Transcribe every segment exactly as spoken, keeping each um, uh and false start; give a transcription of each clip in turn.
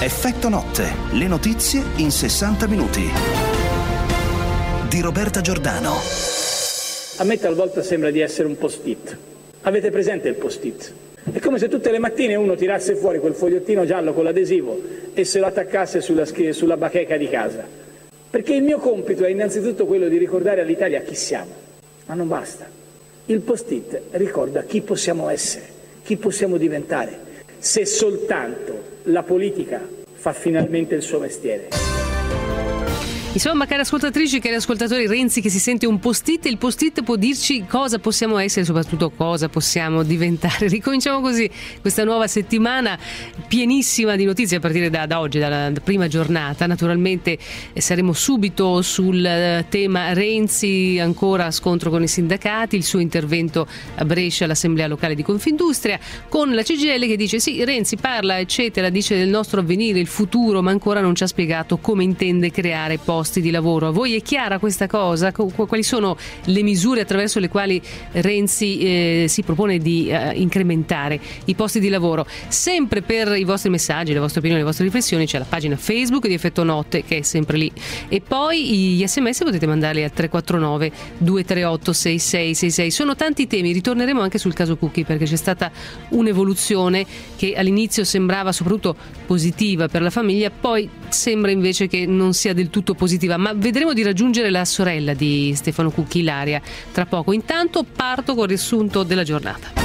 Effetto notte, le notizie in sessanta minuti. Di Roberta Giordano. A me talvolta sembra di essere un post-it. Avete presente il post-it? È come se tutte le mattine uno tirasse fuori quel fogliettino giallo con l'adesivo e se lo attaccasse sulla, sulla bacheca di casa. Perché il mio compito è innanzitutto quello di ricordare all'Italia chi siamo. Ma non basta. Il post-it ricorda chi possiamo essere, chi possiamo diventare, se soltanto la politica fa finalmente il suo mestiere. Insomma, cari ascoltatrici, cari ascoltatori, Renzi che si sente un post-it, il post-it può dirci cosa possiamo essere e soprattutto cosa possiamo diventare. Ricominciamo così questa nuova settimana pienissima di notizie a partire da, da oggi, dalla prima giornata. Naturalmente eh, saremo subito sul eh, tema Renzi, ancora scontro con i sindacati, il suo intervento a Brescia all'Assemblea Locale di Confindustria, con la C G I L che dice sì, Renzi parla eccetera, dice del nostro avvenire, il futuro, ma ancora non ci ha spiegato come intende creare posti di lavoro. A voi è chiara questa cosa? Quali sono le misure attraverso le quali Renzi eh, si propone di eh, incrementare i posti di lavoro? Sempre per i vostri messaggi, le vostre opinioni, le vostre riflessioni c'è la pagina Facebook di Effetto Notte che è sempre lì, e poi gli sms potete mandarli a tre quattro nove due tre otto sei sei sei sei. Sono tanti temi, ritorneremo anche sul caso Cucchi perché c'è stata un'evoluzione che all'inizio sembrava soprattutto positiva per la famiglia, poi sembra invece che non sia del tutto positiva, ma vedremo di raggiungere la sorella di Stefano Cucchi, Ilaria, tra poco. Intanto parto con il riassunto della giornata.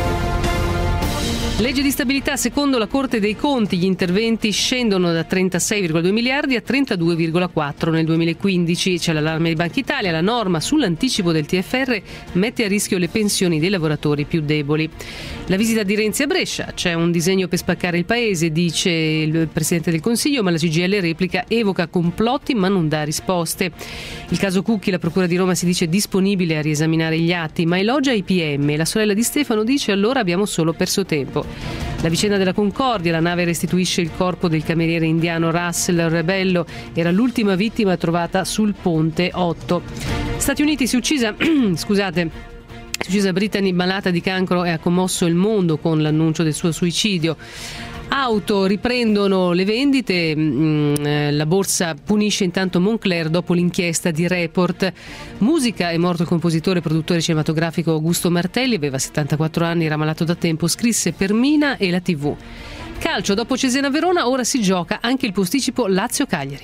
Legge di stabilità, secondo la Corte dei Conti gli interventi scendono da trentasei virgola due miliardi a trentadue virgola quattro nel duemilaquindici. C'è l'allarme di Banca Italia, la norma sull'anticipo del T F R mette a rischio le pensioni dei lavoratori più deboli. La visita di Renzi a Brescia, c'è un disegno per spaccare il paese, dice il Presidente del Consiglio, ma la C G I L replica, evoca complotti ma non dà risposte. Il caso Cucchi, la Procura di Roma si dice disponibile a riesaminare gli atti, ma elogia i P M. La sorella di Stefano dice allora abbiamo solo perso tempo. La vicenda della Concordia, la nave restituisce il corpo del cameriere indiano Russell Rebello, era l'ultima vittima trovata sul ponte otto. Stati Uniti, si è uccisa, scusate, si è uccisa Brittany malata di cancro e ha commosso il mondo con l'annuncio del suo suicidio. Auto, riprendono le vendite, la borsa punisce intanto Moncler dopo l'inchiesta di Report. Musica, è morto il compositore e produttore cinematografico Augusto Martelli, aveva settantaquattro anni, era malato da tempo, scrisse per Mina e la tivù. Calcio, dopo Cesena Verona ora si gioca anche il posticipo Lazio-Cagliari.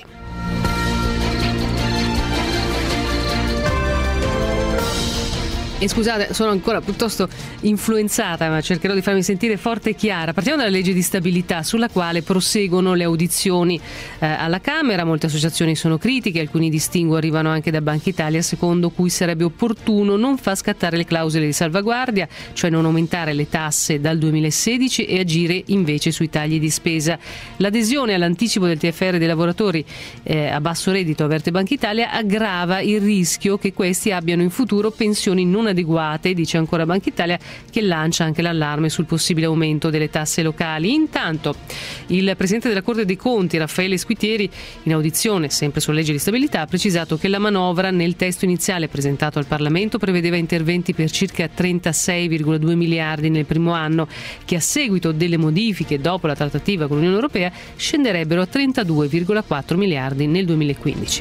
E scusate, sono ancora piuttosto influenzata, ma cercherò di farmi sentire forte e chiara. Partiamo dalla legge di stabilità, sulla quale proseguono le audizioni eh, alla Camera. Molte associazioni sono critiche, alcuni distinguo arrivano anche da Banca Italia, secondo cui sarebbe opportuno non far scattare le clausole di salvaguardia, cioè non aumentare le tasse dal duemilasedici e agire invece sui tagli di spesa. L'adesione all'anticipo del T F R dei lavoratori eh, a basso reddito, avverte Banca Italia, aggrava il rischio che questi abbiano in futuro pensioni non adeguate, dice ancora Banca Italia, che lancia anche l'allarme sul possibile aumento delle tasse locali. Intanto il Presidente della Corte dei Conti, Raffaele Squitieri, in audizione sempre sulla legge di stabilità, ha precisato che la manovra nel testo iniziale presentato al Parlamento prevedeva interventi per circa trentasei virgola due miliardi nel primo anno, che a seguito delle modifiche dopo la trattativa con l'Unione Europea scenderebbero a trentadue virgola quattro miliardi nel duemilaquindici.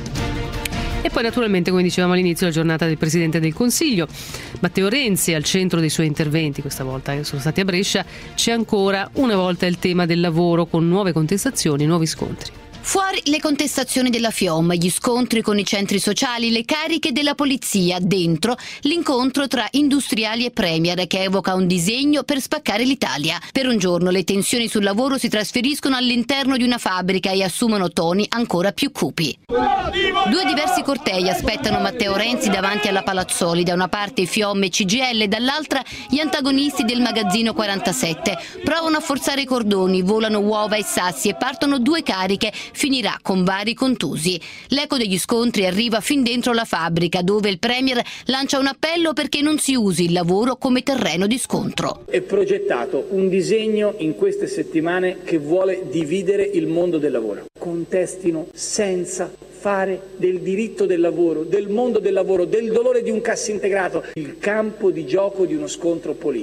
E poi naturalmente, come dicevamo all'inizio, la giornata del Presidente del Consiglio. Matteo Renzi al centro dei suoi interventi, questa volta sono stati a Brescia. C'è ancora una volta il tema del lavoro, con nuove contestazioni, nuovi scontri. Fuori le contestazioni della FIOM, gli scontri con i centri sociali, le cariche della polizia, dentro l'incontro tra industriali e Premier che evoca un disegno per spaccare l'Italia. Per un giorno le tensioni sul lavoro si trasferiscono all'interno di una fabbrica e assumono toni ancora più cupi. Due diversi cortei aspettano Matteo Renzi davanti alla Palazzoli, da una parte FIOM e C G I L, dall'altra gli antagonisti del magazzino quarantasette. Provano a forzare i cordoni, volano uova e sassi e partono due cariche. Finirà con vari contusi. L'eco degli scontri arriva fin dentro la fabbrica, dove il Premier lancia un appello perché non si usi il lavoro come terreno di scontro. È progettato un disegno in queste settimane che vuole dividere il mondo del lavoro. Contestino senza fare del diritto del lavoro, del mondo del lavoro, del dolore di un cassintegrato, il campo di gioco di uno scontro politico.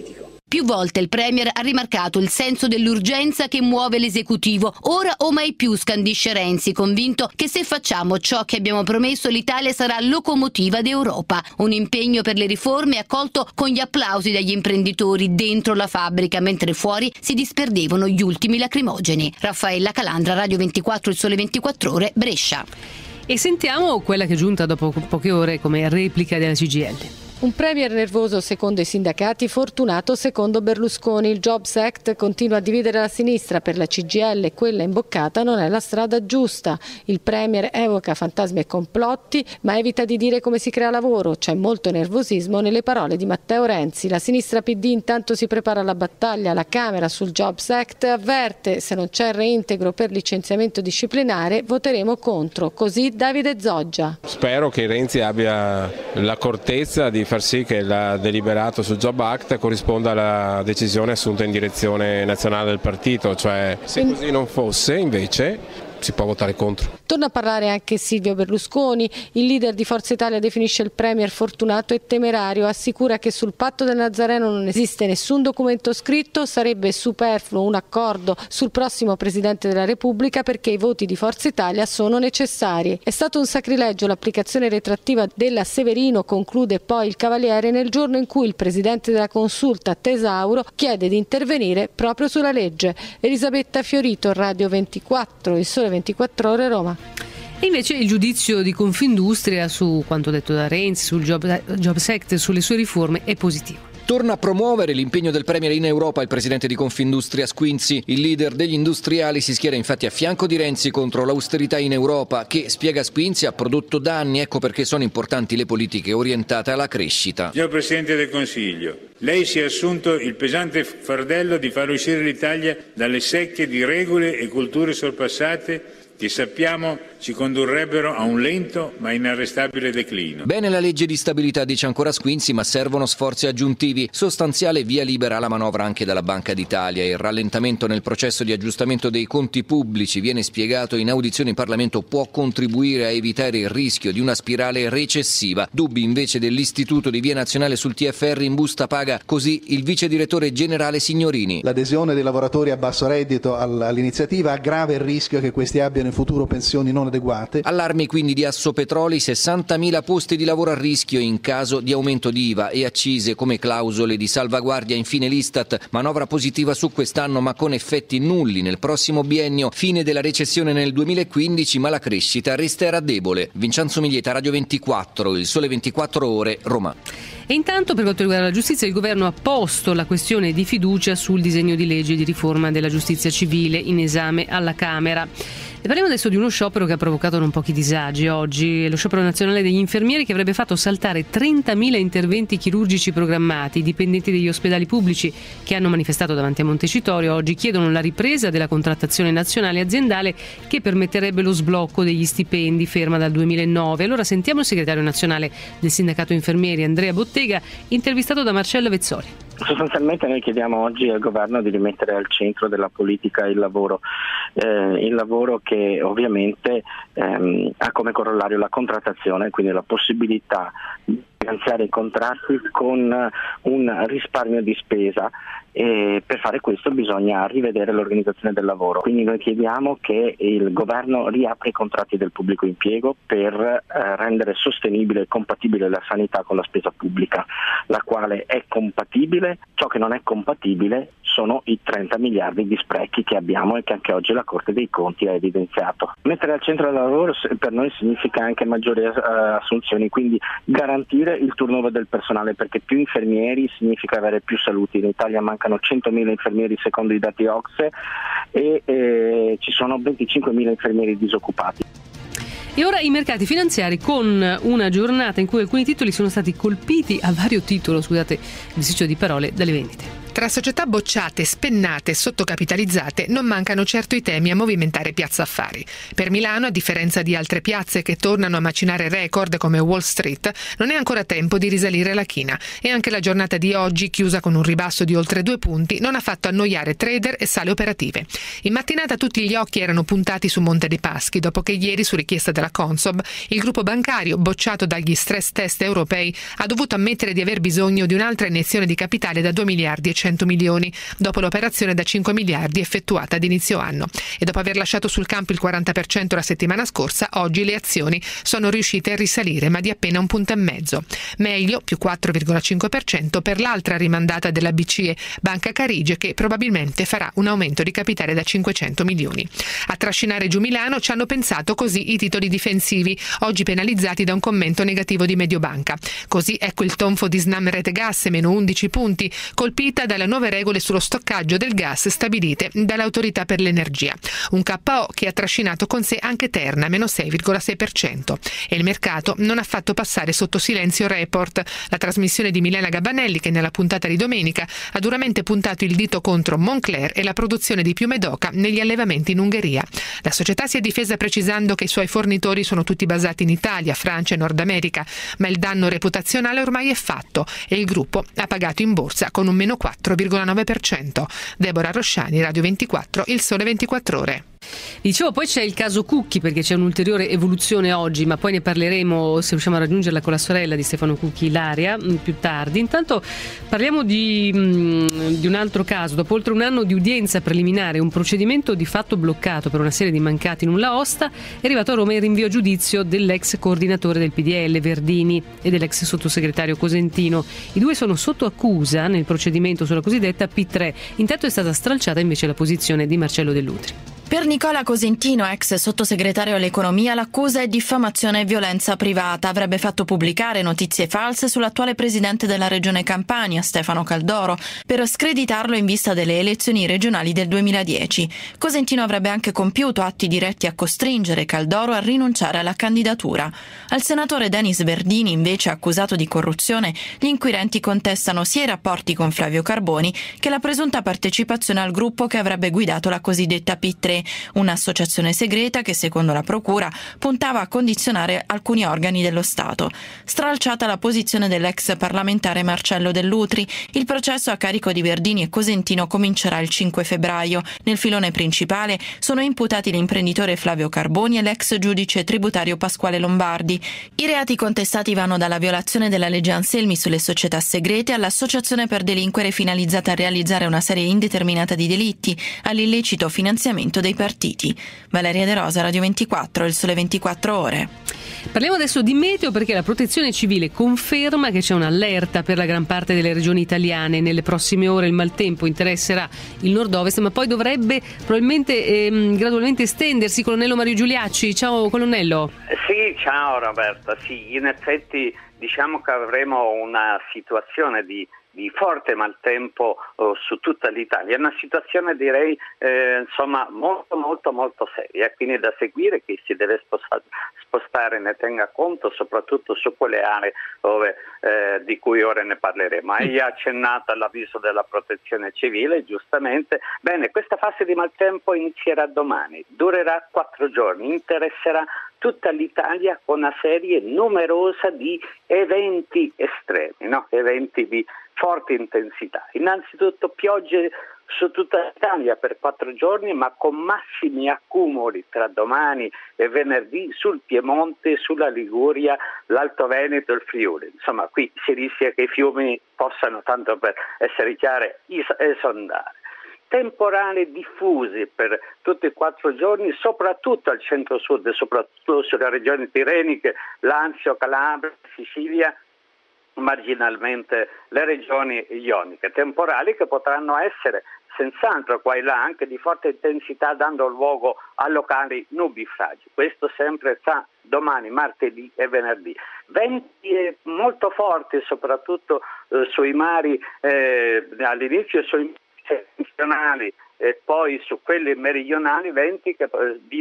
Più volte il Premier ha rimarcato il senso dell'urgenza che muove l'esecutivo. Ora o mai più, scandisce Renzi, convinto che se facciamo ciò che abbiamo promesso l'Italia sarà locomotiva d'Europa. Un impegno per le riforme accolto con gli applausi dagli imprenditori dentro la fabbrica, mentre fuori si disperdevano gli ultimi lacrimogeni. Raffaella Calandra, Radio ventiquattro, Il Sole ventiquattro Ore, Brescia. E sentiamo quella che è giunta dopo poche ore come replica della C G I L. Un premier nervoso secondo i sindacati, fortunato secondo Berlusconi. Il Jobs Act continua a dividere la sinistra, per la C G I L e quella imboccata non è la strada giusta. Il premier evoca fantasmi e complotti, ma evita di dire come si crea lavoro. C'è molto nervosismo nelle parole di Matteo Renzi. La sinistra P D intanto si prepara alla battaglia alla Camera sul Jobs Act, avverte: se non c'è reintegro per licenziamento disciplinare voteremo contro. Così Davide Zoggia. Spero che Renzi abbia l'accortezza di far sì che il deliberato sul Job Act corrisponda alla decisione assunta in direzione nazionale del partito, cioè se così non fosse invece si può votare contro. Torna a parlare anche Silvio Berlusconi. Il leader di Forza Italia definisce il premier fortunato e temerario, assicura che sul patto del Nazareno non esiste nessun documento scritto, sarebbe superfluo un accordo sul prossimo Presidente della Repubblica perché i voti di Forza Italia sono necessari. È stato un sacrilegio l'applicazione retrattiva della Severino, conclude poi il Cavaliere, nel giorno in cui il Presidente della Consulta, Tesauro, chiede di intervenire proprio sulla legge. Elisabetta Fiorito, Radio ventiquattro, Il Sole ventiquattro Ore, Roma. E invece il giudizio di Confindustria su quanto detto da Renzi, sul Jobs Act, sulle sue riforme è positivo. Torna a promuovere l'impegno del Premier in Europa il presidente di Confindustria Squinzi. Il leader degli industriali si schiera infatti a fianco di Renzi contro l'austerità in Europa che, spiega Squinzi, ha prodotto danni. Ecco perché sono importanti le politiche orientate alla crescita. Signor Presidente del Consiglio, lei si è assunto il pesante fardello di far uscire l'Italia dalle secche di regole e culture sorpassate che sappiamo ci condurrebbero a un lento ma inarrestabile declino. Bene la legge di stabilità, dice ancora Squinzi, ma servono sforzi aggiuntivi. Sostanziale via libera alla manovra anche dalla Banca d'Italia. Il rallentamento nel processo di aggiustamento dei conti pubblici, viene spiegato in audizione in Parlamento, può contribuire a evitare il rischio di una spirale recessiva. Dubbi invece dell'Istituto di Via Nazionale sul T F R in busta paga, così il vice direttore generale Signorini. L'adesione dei lavoratori a basso reddito all'iniziativa aggrava il rischio che questi abbiano in futuro pensioni non adeguate. Allarmi quindi di Assopetroli, sessantamila posti di lavoro a rischio in caso di aumento di I V A e accise come clausole di salvaguardia. Infine l'Istat, manovra positiva su quest'anno ma con effetti nulli nel prossimo biennio, fine della recessione nel duemilaquindici ma la crescita resterà debole. Vincenzo Miglieta, Radio ventiquattro, Il Sole ventiquattro Ore, Roma. E intanto, per quanto riguarda la giustizia, il governo ha posto la questione di fiducia sul disegno di legge di riforma della giustizia civile in esame alla Camera. E parliamo adesso di uno sciopero che ha provocato non pochi disagi oggi, lo sciopero nazionale degli infermieri che avrebbe fatto saltare trentamila interventi chirurgici programmati. I dipendenti degli ospedali pubblici che hanno manifestato davanti a Montecitorio oggi chiedono la ripresa della contrattazione nazionale aziendale che permetterebbe lo sblocco degli stipendi, ferma dal duemilanove. Allora sentiamo il segretario nazionale del sindacato infermieri, Andrea Bottega, intervistato da Marcello Vezzoli. Sostanzialmente noi chiediamo oggi al governo di rimettere al centro della politica il lavoro, eh, il lavoro che ovviamente ehm, ha come corollario la contrattazione, quindi la possibilità di finanziare i contratti con un risparmio di spesa. E per fare questo bisogna rivedere l'organizzazione del lavoro, quindi noi chiediamo che il governo riapra i contratti del pubblico impiego per eh, rendere sostenibile e compatibile la sanità con la spesa pubblica, la quale è compatibile. Ciò che non è compatibile sono i trenta miliardi di sprechi che abbiamo e che anche oggi la Corte dei Conti ha evidenziato. Mettere al centro del lavoro per noi significa anche maggiori uh, assunzioni, quindi garantire il turnover del personale, perché più infermieri significa avere più salute. In Italia mancano centomila infermieri secondo i dati O C S E e eh, ci sono venticinquemila infermieri disoccupati. E ora i mercati finanziari, con una giornata in cui alcuni titoli sono stati colpiti a vario titolo, scusate il bisticcio di parole, dalle vendite. Tra società bocciate, spennate e sottocapitalizzate non mancano certo i temi a movimentare Piazza Affari. Per Milano, a differenza di altre piazze che tornano a macinare record come Wall Street, non è ancora tempo di risalire la china e anche la giornata di oggi, chiusa con un ribasso di oltre due punti, non ha fatto annoiare trader e sale operative. In mattinata tutti gli occhi erano puntati su Monte dei Paschi dopo che ieri, su richiesta della Consob, il gruppo bancario, bocciato dagli stress test europei, ha dovuto ammettere di aver bisogno di un'altra iniezione di capitale da due miliardi e cento cinquecento milioni, dopo l'operazione da cinque miliardi effettuata ad inizio anno. E dopo aver lasciato sul campo il quaranta per cento la settimana scorsa, oggi le azioni sono riuscite a risalire, ma di appena un punto e mezzo. Meglio, più quattro virgola cinque per cento per l'altra rimandata della B C E, Banca Carige, che probabilmente farà un aumento di capitale da cinquecento milioni. A trascinare giù Milano ci hanno pensato così i titoli difensivi, oggi penalizzati da un commento negativo di Mediobanca. Così ecco il tonfo di Snam Rete Gas, meno undici punti, colpita dalle nuove regole sullo stoccaggio del gas stabilite dall'Autorità per l'Energia. Un K O che ha trascinato con sé anche Terna, meno sei virgola sei per cento. E il mercato non ha fatto passare sotto silenzio Report, la trasmissione di Milena Gabanelli che nella puntata di domenica ha duramente puntato il dito contro Moncler e la produzione di piume d'oca negli allevamenti in Ungheria. La società si è difesa precisando che i suoi fornitori sono tutti basati in Italia, Francia e Nord America, ma il danno reputazionale ormai è fatto e il gruppo ha pagato in borsa con un meno quattro virgola nove per cento. Deborah Rosciani, Radio ventiquattro, Il Sole ventiquattro Ore. Dicevo, poi c'è il caso Cucchi, perché c'è un'ulteriore evoluzione oggi, ma poi ne parleremo, se riusciamo a raggiungerla, con la sorella di Stefano Cucchi, Ilaria, più tardi. Intanto parliamo di, di un altro caso. Dopo oltre un anno di udienza preliminare, un procedimento di fatto bloccato per una serie di mancati nulla osta, è arrivato a Roma il rinvio a giudizio dell'ex coordinatore del P D L Verdini e dell'ex sottosegretario Cosentino. I due sono sotto accusa nel procedimento sulla cosiddetta P tre. Intanto è stata stralciata invece la posizione di Marcello Dell'Utri. Per Nicola Cosentino, ex sottosegretario all'economia, l'accusa è diffamazione e violenza privata. Avrebbe fatto pubblicare notizie false sull'attuale presidente della regione Campania, Stefano Caldoro, per screditarlo in vista delle elezioni regionali del duemiladieci. Cosentino avrebbe anche compiuto atti diretti a costringere Caldoro a rinunciare alla candidatura. Al senatore Denis Verdini, invece accusato di corruzione, gli inquirenti contestano sia i rapporti con Flavio Carboni che la presunta partecipazione al gruppo che avrebbe guidato la cosiddetta P tre, un'associazione segreta che, secondo la procura, puntava a condizionare alcuni organi dello Stato. Stralciata la posizione dell'ex parlamentare Marcello Dell'Utri, il processo a carico di Verdini e Cosentino comincerà il cinque febbraio. Nel filone principale sono imputati l'imprenditore Flavio Carboni e l'ex giudice tributario Pasquale Lombardi. I reati contestati vanno dalla violazione della legge Anselmi sulle società segrete all'associazione per delinquere finalizzata a realizzare una serie indeterminata di delitti, all'illecito finanziamento dei partiti. Valeria De Rosa, Radio ventiquattro, Il Sole ventiquattro Ore. Parliamo adesso di meteo, perché la Protezione Civile conferma che c'è un'allerta per la gran parte delle regioni italiane. Nelle prossime ore il maltempo interesserà il nord-ovest, ma poi dovrebbe probabilmente ehm, gradualmente estendersi. Colonnello Mario Giuliacci, ciao colonnello. Sì, ciao Roberta. Sì, in effetti diciamo che avremo una situazione di di forte maltempo oh, su tutta l'Italia, è una situazione direi eh, insomma molto molto molto seria, quindi da seguire, che si deve spostare, spostare ne tenga conto soprattutto su quelle aree dove, eh, di cui ora ne parleremo. Hai accennato all'avviso della Protezione Civile, giustamente. Bene, questa fase di maltempo inizierà domani, durerà quattro giorni, interesserà tutta l'Italia con una serie numerosa di eventi estremi, no? Eventi di forte intensità. Innanzitutto piogge su tutta l'Italia per quattro giorni, ma con massimi accumuli tra domani e venerdì sul Piemonte, sulla Liguria, l'Alto Veneto e il Friuli. Insomma, qui si rischia che i fiumi possano, tanto per essere chiari, esondare. Temporali diffusi per tutti e quattro giorni, soprattutto al centro-sud, soprattutto sulle regioni tirreniche, Lazio, Calabria, Sicilia, marginalmente le regioni ioniche. Temporali che potranno essere senz'altro qua e là anche di forte intensità, dando luogo a locali nubifragi. Questo sempre tra domani, martedì e venerdì. Venti molto forti soprattutto eh, sui mari eh, all'inizio sui settentrionali e poi su quelli meridionali, venti che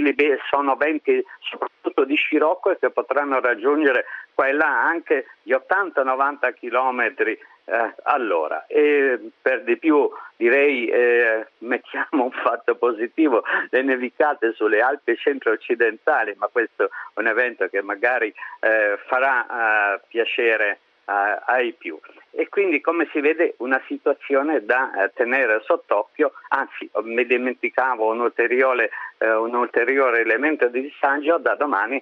sono venti soprattutto di scirocco e che potranno raggiungere qua e là anche gli ottanta novanta chilometri eh, all'ora. E per di più direi eh, mettiamo un fatto positivo: le nevicate sulle Alpi centro-occidentali, ma questo è un evento che magari eh, farà eh, piacere Uh, ai più. E quindi, come si vede, una situazione da uh, tenere sott'occhio. Anzi, mi dimenticavo un ulteriore, uh, un ulteriore elemento di disagio: da domani il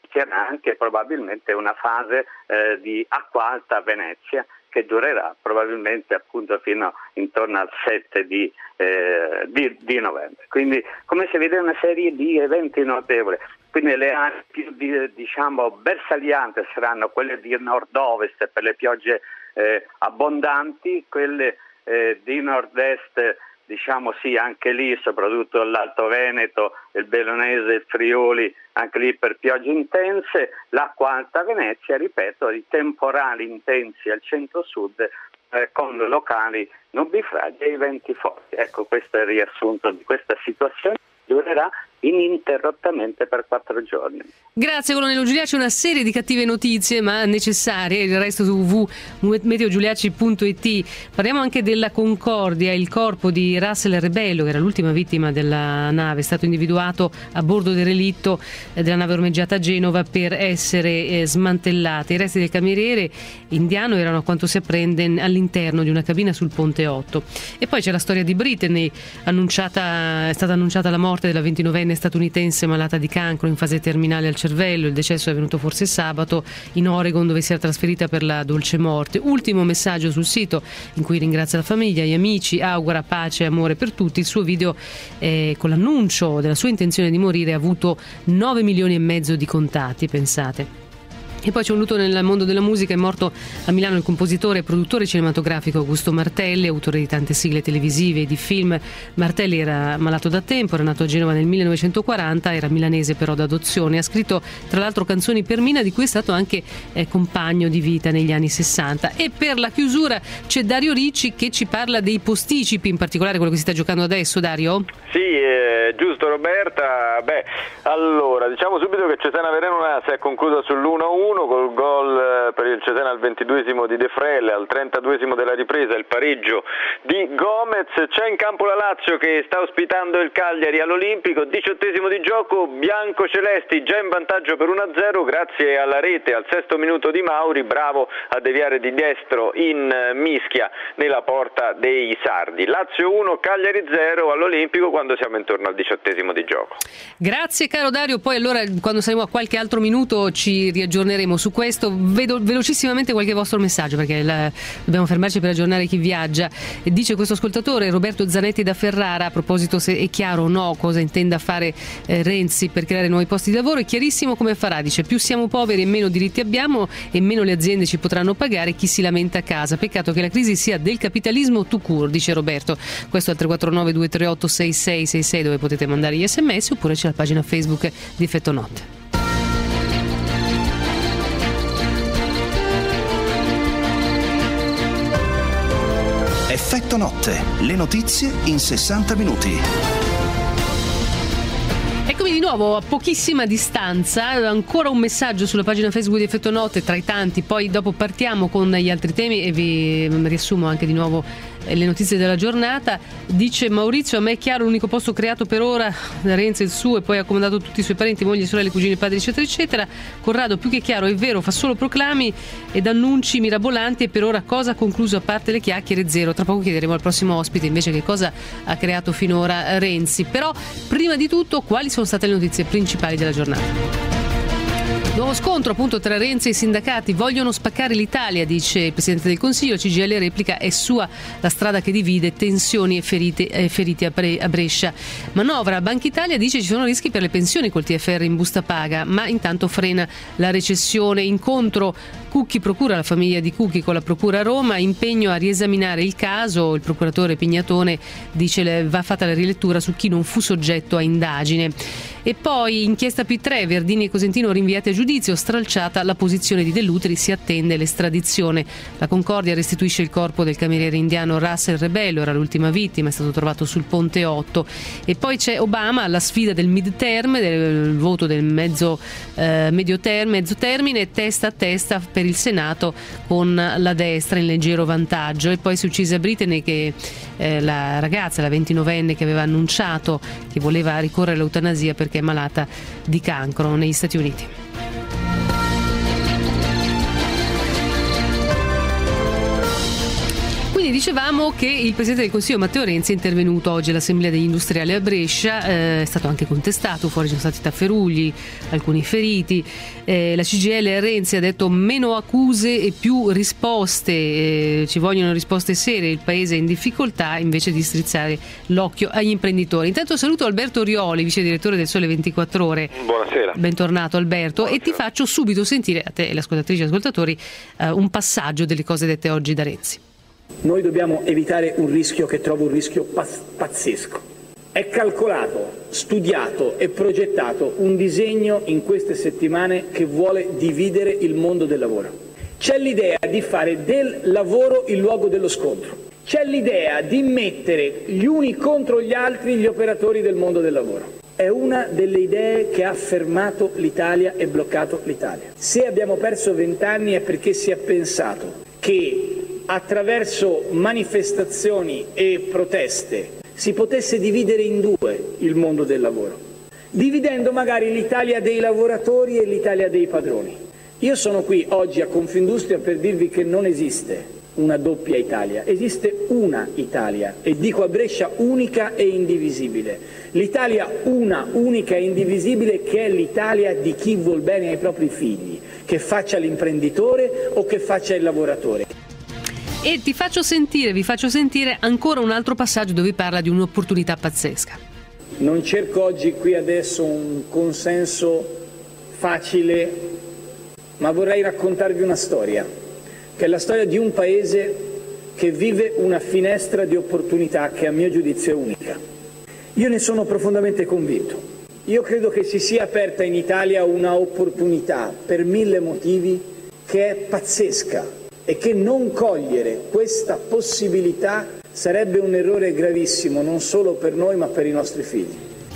inizierà anche probabilmente una fase eh, di acqua alta a Venezia, che durerà probabilmente appunto fino intorno al sette di, eh, di, di novembre. Quindi, come si vede, una serie di eventi notevoli. Quindi le aree più di, diciamo bersaglianti saranno quelle di nord-ovest per le piogge eh, abbondanti, quelle eh, di nord-est, diciamo sì, anche lì, soprattutto l'Alto Veneto, il Bellunese, il Friuli, anche lì per piogge intense, l'acqua alta a Venezia, ripeto, i temporali intensi al centro-sud eh, con locali nubifragi e i venti forti. Ecco, questo è il riassunto di questa situazione, durerà ininterrottamente per quattro giorni. Grazie colonnello Giuliacci, una serie di cattive notizie ma necessarie, il resto su w w w punto meteo giuliacci punto i t. Parliamo anche della Concordia, il corpo di Russell Rebello, che era l'ultima vittima della nave, è stato individuato a bordo del relitto della nave ormeggiata a Genova per essere eh, smantellate. I resti del cameriere indiano erano, a quanto si apprende, all'interno di una cabina sul Ponte otto. E poi c'è la storia di Brittany, annunciata, è stata annunciata la morte della ventinovenne statunitense malata di cancro in fase terminale al cervello. Il decesso è avvenuto forse sabato in Oregon, dove si era trasferita per la dolce morte. Ultimo messaggio sul sito in cui ringrazia la famiglia, gli amici, augura pace e amore per tutti. Il suo video eh, con l'annuncio della sua intenzione di morire ha avuto nove milioni e mezzo di contatti, pensate. E poi c'è un lutto nel mondo della musica, è morto a Milano il compositore e produttore cinematografico Augusto Martelli, autore di tante sigle televisive e di film. Martelli era malato da tempo, era nato a Genova nel millenovecentoquaranta, era milanese però d'adozione, ha scritto tra l'altro canzoni per Mina, di cui è stato anche eh, compagno di vita negli anni sessanta. E per la chiusura c'è Dario Ricci che ci parla dei posticipi, in particolare quello che si sta giocando adesso. Dario? Sì, eh, giusto Roberta. Beh, allora diciamo subito che Cesena Verona si è conclusa sull'uno a uno col gol per il Cesena al ventiduesimo di De Frel, al trentaduesimo della ripresa il pareggio di Gomez. C'è in campo la Lazio che sta ospitando il Cagliari all'Olimpico, diciottesimo di gioco, biancocelesti già in vantaggio per uno a zero grazie alla rete al sesto minuto di Mauri, bravo a deviare di destro in mischia nella porta dei sardi. Lazio uno, Cagliari zero all'Olimpico quando siamo intorno al diciottesimo di gioco. Grazie caro Dario, poi allora quando saremo a qualche altro minuto ci riaggiorneremo su questo. Vedo velocissimamente qualche vostro messaggio, perché la, dobbiamo fermarci per aggiornare chi viaggia. E dice questo ascoltatore, Roberto Zanetti da Ferrara, a proposito se è chiaro o no cosa intenda fare eh, Renzi per creare nuovi posti di lavoro. È chiarissimo come farà, dice: più siamo poveri e meno diritti abbiamo e meno le aziende ci potranno pagare, chi si lamenta a casa. Peccato che la crisi sia del capitalismo tout court, dice Roberto. Questo al tre quattro nove due tre otto sei sei sei sei, dove potete mandare gli sms, oppure c'è la pagina Facebook di Effetto Notte. Effetto Notte, le notizie in sessanta minuti. Eccomi di nuovo a pochissima distanza, ancora un messaggio sulla pagina Facebook di Effetto Notte tra i tanti, poi dopo partiamo con gli altri temi e vi riassumo anche di nuovo le notizie della giornata. Dice Maurizio: a me è chiaro, l'unico posto creato per ora da Renzi è il suo, e poi ha accomodato tutti i suoi parenti, mogli, sorelle, cugini, padri, eccetera eccetera. Corrado: più che chiaro, è vero, fa solo proclami ed annunci mirabolanti e per ora cosa ha concluso a parte le chiacchiere? Zero. Tra poco chiederemo al prossimo ospite invece che cosa ha creato finora Renzi. Però prima di tutto quali sono state le notizie principali della giornata? Nuovo scontro appunto tra Renzi e i sindacati, vogliono spaccare l'Italia, dice il Presidente del Consiglio. C G I L replica: è sua la strada che divide, tensioni e ferite, eh, feriti a, Bre- a Brescia. Manovra, Banca Italia dice ci sono rischi per le pensioni col T F R in busta paga, ma intanto frena la recessione. Incontro Cucchi procura, la famiglia di Cucchi con la procura a Roma, impegno a riesaminare il caso. Il procuratore Pignatone dice le, va fatta la rilettura su chi non fu soggetto a indagine. E poi inchiesta P tre, Verdini e Cosentino rinviati a giudizio, stralciata la posizione di Dell'Utri, si attende l'estradizione. La Concordia restituisce il corpo del cameriere indiano Russell Rebello, era l'ultima vittima, è stato trovato sul Ponte otto. E poi c'è Obama, la sfida del mid-term, del voto del mezzo eh, medio term, mezzo termine, testa a testa per il Senato con la destra in leggero vantaggio. E poi si è uccisa Brittany, che eh, la ragazza, la ventinovenne che aveva annunciato che voleva ricorrere all'eutanasia perché è malata di cancro negli Stati Uniti. Quindi Quindi dicevamo che il Presidente del Consiglio Matteo Renzi è intervenuto oggi all'Assemblea degli Industriali a Brescia, eh, è stato anche contestato, fuori sono stati tafferugli, alcuni feriti. Eh, la C G I L e Renzi ha detto meno accuse e più risposte, eh, ci vogliono risposte serie, il Paese è in difficoltà, invece di strizzare l'occhio agli imprenditori. Intanto saluto Alberto Rioli, vice direttore del Sole ventiquattro Ore. Buonasera. Bentornato Alberto. Buonasera. E ti faccio subito sentire, a te e le ascoltatrici e ascoltatori, eh, un passaggio delle cose dette oggi da Renzi. Noi dobbiamo evitare un rischio che trovo un rischio paz- pazzesco. È calcolato, studiato e progettato un disegno in queste settimane che vuole dividere il mondo del lavoro. C'è l'idea di fare del lavoro il luogo dello scontro. C'è l'idea di mettere gli uni contro gli altri gli operatori del mondo del lavoro. È una delle idee che ha fermato l'Italia e bloccato l'Italia. Se abbiamo perso vent'anni è perché si è pensato che attraverso manifestazioni e proteste si potesse dividere in due il mondo del lavoro, dividendo magari l'Italia dei lavoratori e l'Italia dei padroni. Io sono qui oggi a Confindustria per dirvi che non esiste una doppia Italia, esiste una Italia, e dico a Brescia unica e indivisibile. L'Italia una, unica e indivisibile, che è l'Italia di chi vuol bene ai propri figli, che faccia l'imprenditore o che faccia il lavoratore. E ti faccio sentire, vi faccio sentire ancora un altro passaggio dove parla di un'opportunità pazzesca. Non cerco oggi qui adesso un consenso facile, ma vorrei raccontarvi una storia, che è la storia di un paese che vive una finestra di opportunità che a mio giudizio è unica. Io ne sono profondamente convinto. Io credo che si sia aperta in Italia una opportunità per mille motivi che è pazzesca, e che non cogliere questa possibilità sarebbe un errore gravissimo, non solo per noi ma per i nostri figli.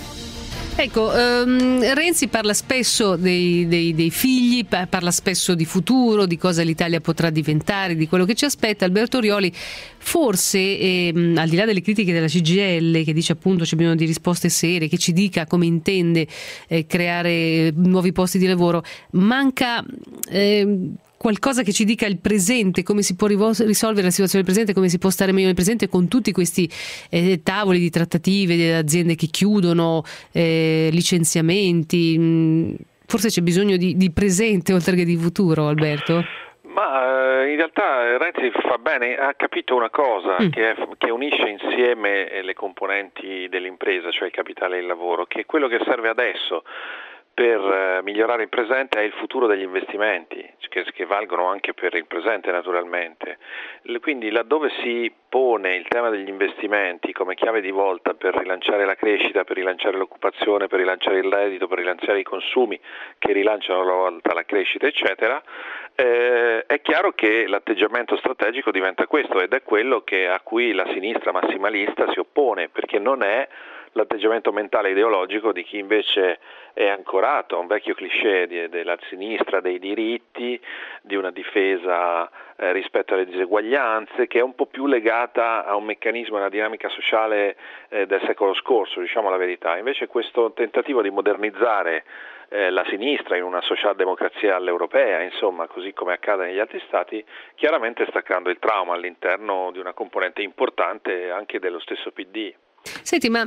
Ecco, um, Renzi parla spesso dei, dei, dei figli, parla spesso di futuro, di cosa l'Italia potrà diventare, di quello che ci aspetta. Alberto Rioli, forse ehm, al di là delle critiche della C G I L, che dice appunto c'è bisogno di risposte serie, che ci dica come intende eh, creare nuovi posti di lavoro, manca eh, qualcosa che ci dica il presente, come si può risolvere la situazione del presente, come si può stare meglio nel presente con tutti questi eh, tavoli di trattative, di aziende che chiudono, eh, licenziamenti. Forse c'è bisogno di, di presente oltre che di futuro, Alberto? Ma in realtà Renzi fa bene, ha capito una cosa mm. che, è, che unisce insieme le componenti dell'impresa, cioè il capitale e il lavoro, che quello che serve adesso per migliorare il presente è il futuro degli investimenti, che, che valgono anche per il presente naturalmente. Quindi laddove si pone il tema degli investimenti come chiave di volta per rilanciare la crescita, per rilanciare l'occupazione, per rilanciare il reddito, per rilanciare i consumi che rilanciano a loro volta la crescita, eccetera, eh, è chiaro che l'atteggiamento strategico diventa questo, ed è quello che, a cui la sinistra massimalista si oppone, perché non è l'atteggiamento mentale ideologico di chi invece è ancorato a un vecchio cliché di, della sinistra, dei diritti, di una difesa eh, rispetto alle diseguaglianze, che è un po' più legata a un meccanismo, a una dinamica sociale eh, del secolo scorso, diciamo la verità. Invece questo tentativo di modernizzare eh, la sinistra in una socialdemocrazia all'europea, insomma, così come accade negli altri stati, chiaramente sta creando il trauma all'interno di una componente importante anche dello stesso P D. Senti, ma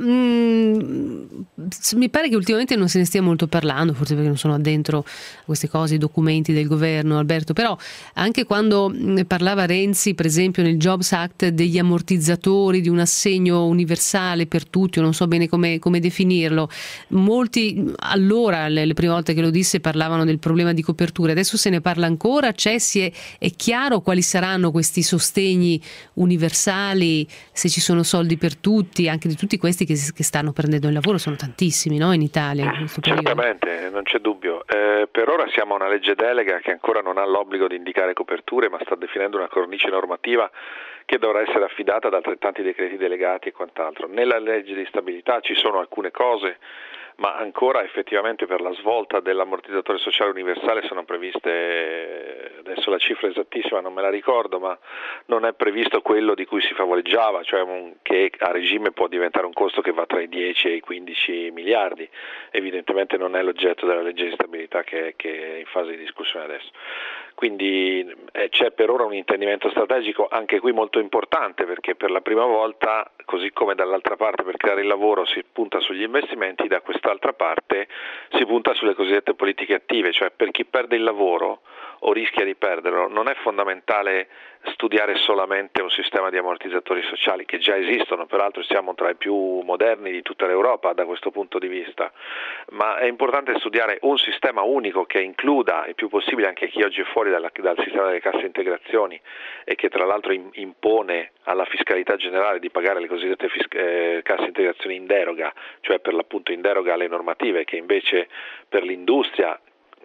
mh, mi pare che ultimamente non se ne stia molto parlando, forse perché non sono addentro a queste cose, i documenti del governo, Alberto, però anche quando parlava Renzi, per esempio nel Jobs Act, degli ammortizzatori, di un assegno universale per tutti, o non so bene come, come definirlo, molti allora, le, le prime volte che lo disse, parlavano del problema di copertura. Adesso se ne parla ancora? C'è, si è, è chiaro quali saranno questi sostegni universali, se ci sono soldi per tutti, anche di tutti questi che, che stanno prendendo il lavoro? Sono tantissimi, no, in Italia in questo periodo. Certamente, non c'è dubbio. Eh, per ora siamo a una legge delega che ancora non ha l'obbligo di indicare coperture, ma sta definendo una cornice normativa che dovrà essere affidata ad altrettanti decreti delegati e quant'altro. Nella legge di stabilità ci sono alcune cose, ma ancora effettivamente per la svolta dell'ammortizzatore sociale universale sono previste, adesso la cifra esattissima non me la ricordo, ma non è previsto quello di cui si favoleggiava, cioè un, che a regime può diventare un costo che va tra i dieci e i quindici miliardi. Evidentemente non è l'oggetto della legge di stabilità che, che è in fase di discussione adesso. Quindi eh, c'è per ora un intendimento strategico anche qui molto importante, perché per la prima volta, così come dall'altra parte per creare il lavoro si punta sugli investimenti, da quest'altra parte si punta sulle cosiddette politiche attive, cioè per chi perde il lavoro o rischia di perderlo non è fondamentale studiare solamente un sistema di ammortizzatori sociali che già esistono, peraltro siamo tra i più moderni di tutta l'Europa da questo punto di vista, ma è importante studiare un sistema unico che includa il più possibile anche chi oggi è fuori dalla, dal sistema delle casse integrazioni e che tra l'altro impone alla fiscalità generale di pagare le cosiddette fis- eh, casse integrazioni in deroga, cioè per l'appunto in deroga alle normative, che invece per l'industria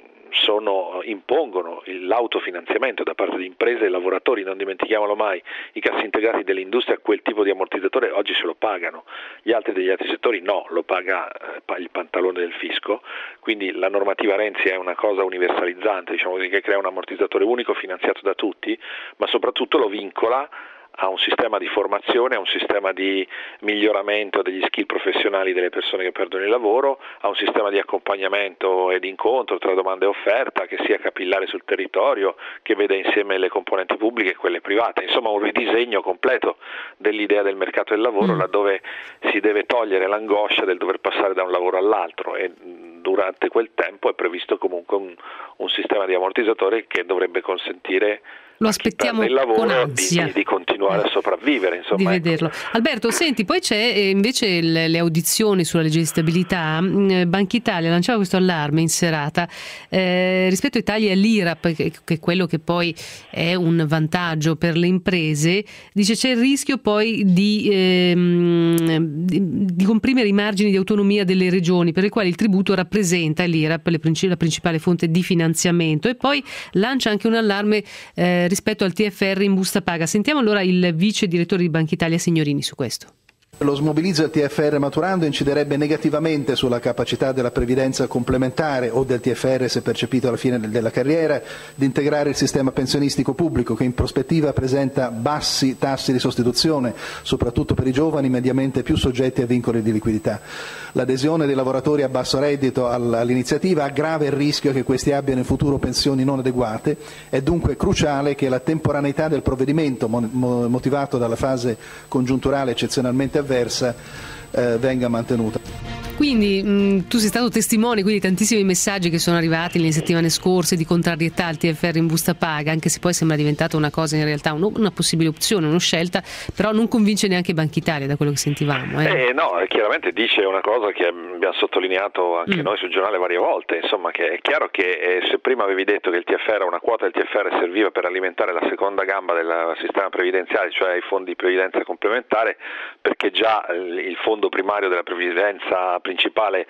sono, impongono l'autofinanziamento da parte di imprese e lavoratori. Non dimentichiamolo mai, i cassi integrati dell'industria quel tipo di ammortizzatore oggi se lo pagano, gli altri degli altri settori no, lo paga eh, il pantalone del fisco. Quindi la normativa Renzi è una cosa universalizzante, diciamo così, che crea un ammortizzatore unico finanziato da tutti, ma soprattutto lo vincola a un sistema di formazione, a un sistema di miglioramento degli skill professionali delle persone che perdono il lavoro, a un sistema di accompagnamento ed incontro tra domanda e offerta che sia capillare sul territorio, che veda insieme le componenti pubbliche e quelle private, insomma un ridisegno completo dell'idea del mercato del lavoro, mm. laddove si deve togliere l'angoscia del dover passare da un lavoro all'altro, e durante quel tempo è previsto comunque un, un sistema di ammortizzatori che dovrebbe consentire lo aspettiamo il lavoro con ansia di, di continuare a sopravvivere, insomma, di ecco. vederlo. Alberto, senti, poi c'è eh, invece le, le audizioni sulla legge di stabilità. Banca Italia lanciava questo allarme in serata eh, rispetto ai tagli all'I R A P, che, che è quello che poi è un vantaggio per le imprese. Dice c'è il rischio poi di, ehm, di, di comprimere i margini di autonomia delle regioni, per le quali il tributo rappresenta l'I R A P le princip- la principale fonte di finanziamento, e poi lancia anche un allarme eh, rispetto al T F R in busta paga. Sentiamo allora il vice direttore di Banca Italia Signorini su questo. Lo smobilizzo del T F R maturando inciderebbe negativamente sulla capacità della previdenza complementare o del T F R, se percepito alla fine della carriera, di integrare il sistema pensionistico pubblico, che in prospettiva presenta bassi tassi di sostituzione, soprattutto per i giovani mediamente più soggetti a vincoli di liquidità. L'adesione dei lavoratori a basso reddito all'iniziativa aggrava il rischio che questi abbiano in futuro pensioni non adeguate. È dunque cruciale che la temporaneità del provvedimento, motivato dalla fase congiunturale eccezionalmente avversa, eh, venga mantenuta. Quindi mh, tu sei stato testimone quindi di tantissimi messaggi che sono arrivati nelle settimane scorse di contrarietà al T F R in busta paga, anche se poi sembra diventata una cosa, in realtà un, una possibile opzione, una scelta, però non convince neanche Banca Italia, da quello che sentivamo. Eh. Eh, no, chiaramente dice una cosa che abbiamo sottolineato anche mm. noi sul giornale varie volte, insomma, che è chiaro che eh, se prima avevi detto che il T F R, una quota del T F R serviva per alimentare la seconda gamba del sistema previdenziale, cioè i fondi di previdenza complementare, perché già il fondo primario della previdenza principale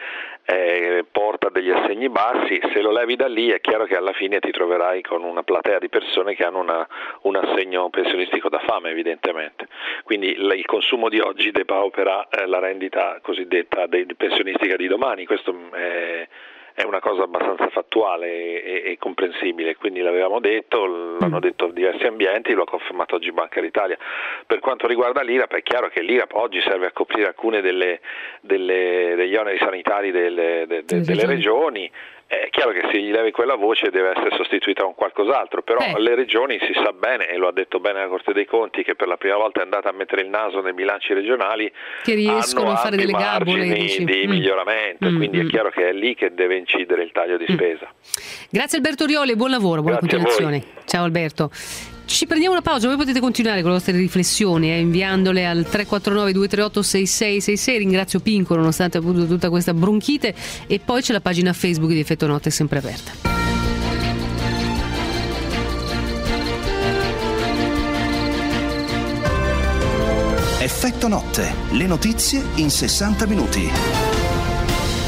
eh, porta degli assegni bassi, se lo levi da lì è chiaro che alla fine ti troverai con una platea di persone che hanno una, un assegno pensionistico da fame, evidentemente. Quindi il, il consumo di oggi depauperà eh, la rendita cosiddetta dei, pensionistica di domani. Questo è è una cosa abbastanza fattuale e, e comprensibile, quindi l'avevamo detto, l'hanno detto diversi ambienti, lo ha confermato oggi Banca d'Italia. Per quanto riguarda l'I R A P, è chiaro che l'I R A P oggi serve a coprire alcune delle, delle, degli oneri sanitari delle, de, de, delle regioni. È chiaro che se gli levi quella voce deve essere sostituita con qualcos'altro, però eh. le regioni, si sa bene, e lo ha detto bene la Corte dei Conti, che per la prima volta è andata a mettere il naso nei bilanci regionali, che riescono hanno a fare delle gabole margini di mm. miglioramento, mm. quindi mm. è chiaro che è lì che deve incidere il taglio di spesa. Mm. Grazie Alberto Rioli e buon lavoro, buona Grazie continuazione. Ciao Alberto. Ci prendiamo una pausa, voi potete continuare con le vostre riflessioni eh, inviandole al tre quattro nove due tre otto sei sei sei sei. Ringrazio Pinco nonostante appunto tutta questa bronchite, e poi c'è la pagina Facebook di Effetto Notte sempre aperta. Effetto Notte, le notizie in sessanta minuti.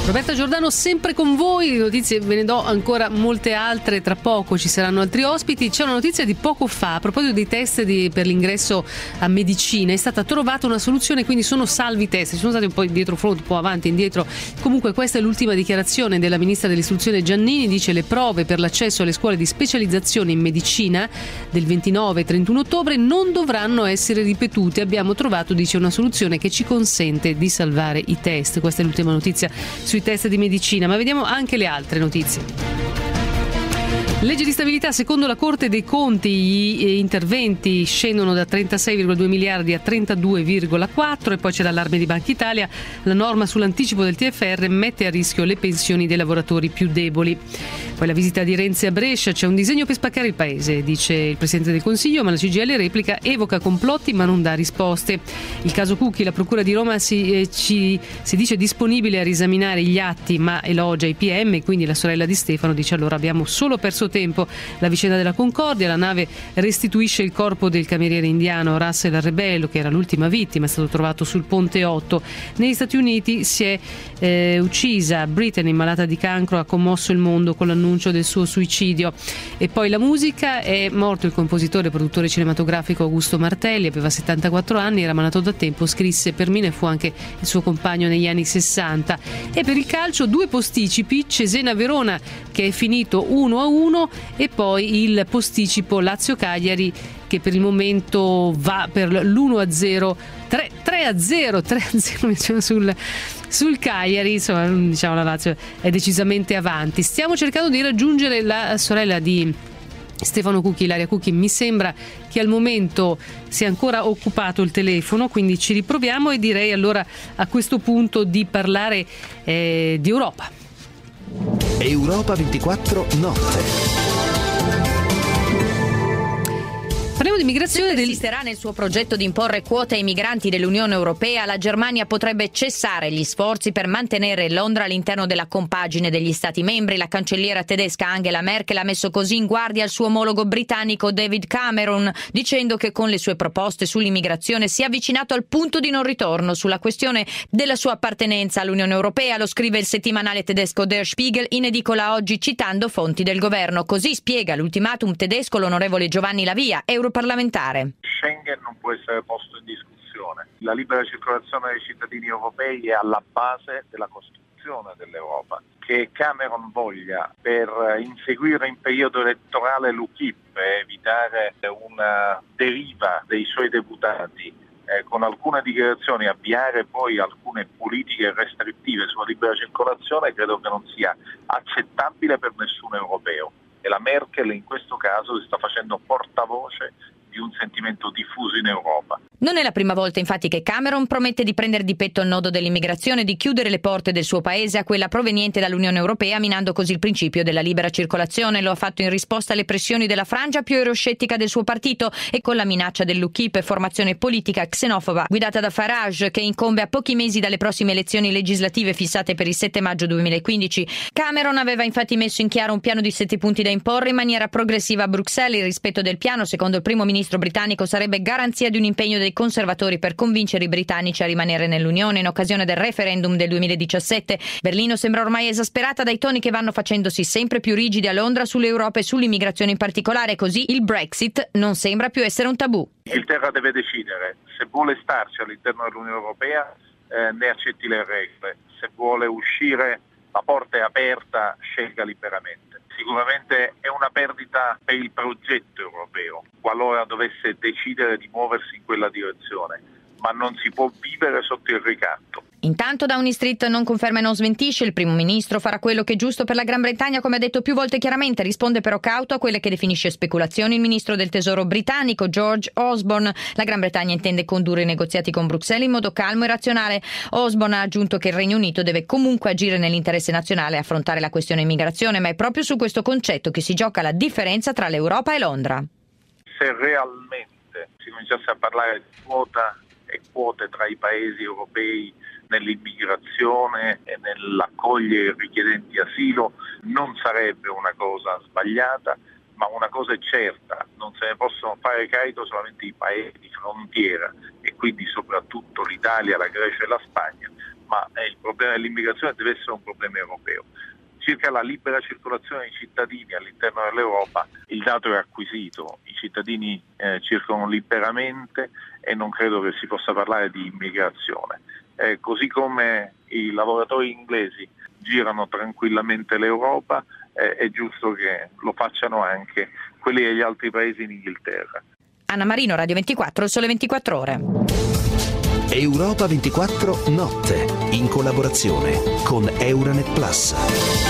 Roberta Giordano sempre con voi, notizie ve ne do ancora molte altre, tra poco ci saranno altri ospiti. C'è una notizia di poco fa a proposito dei test di, per l'ingresso a medicina, è stata trovata una soluzione, quindi sono salvi i test, ci sono stati un po' dietro fronte, un po' avanti, indietro. Comunque questa è l'ultima dichiarazione della ministra dell'istruzione Giannini, dice: le prove per l'accesso alle scuole di specializzazione in medicina del ventinove e trentuno ottobre non dovranno essere ripetute, abbiamo trovato, dice, una soluzione che ci consente di salvare i test. Questa è l'ultima notizia sui test di medicina, ma vediamo anche le altre notizie. Legge di stabilità, secondo la Corte dei Conti gli interventi scendono da trentasei virgola due miliardi a trentadue virgola quattro, e poi c'è l'allarme di Banca Italia, la norma sull'anticipo del T F R mette a rischio le pensioni dei lavoratori più deboli. Poi la visita di Renzi a Brescia, c'è un disegno per spaccare il paese, dice il Presidente del Consiglio, ma la C G I L replica, evoca complotti ma non dà risposte. Il caso Cucchi, la Procura di Roma si, eh, ci, si dice disponibile a riesaminare gli atti ma elogia i P M, quindi la sorella di Stefano dice: allora abbiamo solo perso tempo. La vicenda della Concordia, la nave restituisce il corpo del cameriere indiano Russell Rebello, che era l'ultima vittima, è stato trovato sul Ponte otto. Negli Stati Uniti si è eh, uccisa Brittany, malata di cancro, ha commosso il mondo con l'annuncio del suo suicidio. E poi la musica, è morto il compositore e produttore cinematografico Augusto Martelli, aveva settantaquattro anni, era malato da tempo, scrisse per me, ne fu anche il suo compagno negli anni sessanta. E per il calcio due posticipi, Cesena-Verona che è finito uno a uno, e poi il posticipo Lazio-Cagliari che per il momento va per l'uno a zero, tre a zero, tre a zero sul, sul Cagliari. Insomma, diciamo, la Lazio è decisamente avanti. Stiamo cercando di raggiungere la sorella di Stefano Cucchi, Ilaria Cucchi. Mi sembra che al momento sia ancora occupato il telefono, quindi ci riproviamo e direi allora a questo punto di parlare eh, di Europa. Europa ventiquattro notte. Parliamo di migrazione. Se persisterà nel suo progetto di imporre quote ai migranti dell'Unione Europea, la Germania potrebbe cessare gli sforzi per mantenere Londra all'interno della compagine degli Stati membri. La cancelliera tedesca Angela Merkel ha messo così in guardia il suo omologo britannico David Cameron, dicendo che con le sue proposte sull'immigrazione si è avvicinato al punto di non ritorno sulla questione della sua appartenenza all'Unione Europea. Lo scrive il settimanale tedesco Der Spiegel, in edicola oggi citando fonti del governo. Così spiega l'ultimatum tedesco l'onorevole Giovanni Lavia, europarlamentare. Schengen non può essere posto in discussione. La libera circolazione dei cittadini europei è alla base della costruzione dell'Europa. Che Cameron voglia, per inseguire in periodo elettorale l'U K I P e evitare una deriva dei suoi deputati, eh, con alcune dichiarazioni avviare poi alcune politiche restrittive sulla libera circolazione, credo che non sia accettabile per nessun europeo. E la Merkel in questo caso si sta facendo portavoce di un sentimento diffuso in Europa. Non è la prima volta infatti che Cameron promette di prendere di petto il nodo dell'immigrazione e di chiudere le porte del suo paese a quella proveniente dall'Unione Europea, minando così il principio della libera circolazione. Lo ha fatto in risposta alle pressioni della frangia più euroscettica del suo partito e con la minaccia dell'U K I P, formazione politica xenofoba guidata da Farage, che incombe a pochi mesi dalle prossime elezioni legislative fissate per il sette maggio duemilaquindici. Cameron aveva infatti messo in chiaro un piano di sette punti da imporre in maniera progressiva a Bruxelles. Il rispetto del piano, secondo il primo ministro britannico, sarebbe garanzia di un impegno dei conservatori per convincere i britannici a rimanere nell'Unione in occasione del referendum del duemiladiciassette. Berlino sembra ormai esasperata dai toni che vanno facendosi sempre più rigidi a Londra sull'Europa e sull'immigrazione in particolare, così il Brexit non sembra più essere un tabù. L'Inghilterra deve decidere se vuole starci all'interno dell'Unione Europea, eh, ne accetti le regole, se vuole uscire la porta è aperta, scelga liberamente. Sicuramente è una perdita per il progetto europeo, qualora dovesse decidere di muoversi in quella direzione, ma non si può vivere sotto il ricatto. Intanto Downing Street non conferma e non smentisce, il primo ministro farà quello che è giusto per la Gran Bretagna, come ha detto più volte chiaramente, risponde però cauto a quelle che definisce speculazioni il ministro del tesoro britannico George Osborne. La Gran Bretagna intende condurre i negoziati con Bruxelles in modo calmo e razionale. Osborne ha aggiunto che il Regno Unito deve comunque agire nell'interesse nazionale e affrontare la questione immigrazione, ma è proprio su questo concetto che si gioca la differenza tra l'Europa e Londra. Se realmente si cominciasse a parlare di quota e quote tra i paesi europei nell'immigrazione e nell'accogliere i richiedenti asilo, non sarebbe una cosa sbagliata, ma una cosa è certa, non se ne possono fare carico solamente i paesi di frontiera e quindi soprattutto l'Italia, la Grecia e la Spagna, ma eh, il problema dell'immigrazione deve essere un problema europeo. Circa la libera circolazione dei cittadini all'interno dell'Europa, il dato è acquisito, i cittadini eh, circolano liberamente e non credo che si possa parlare di immigrazione. Eh, così come i lavoratori inglesi girano tranquillamente l'Europa, eh, è giusto che lo facciano anche quelli degli altri paesi in Inghilterra. Anna Marino, Radio ventiquattro, Sole ventiquattro Ore. Europa ventiquattro Notte, in collaborazione con Euranet Plus.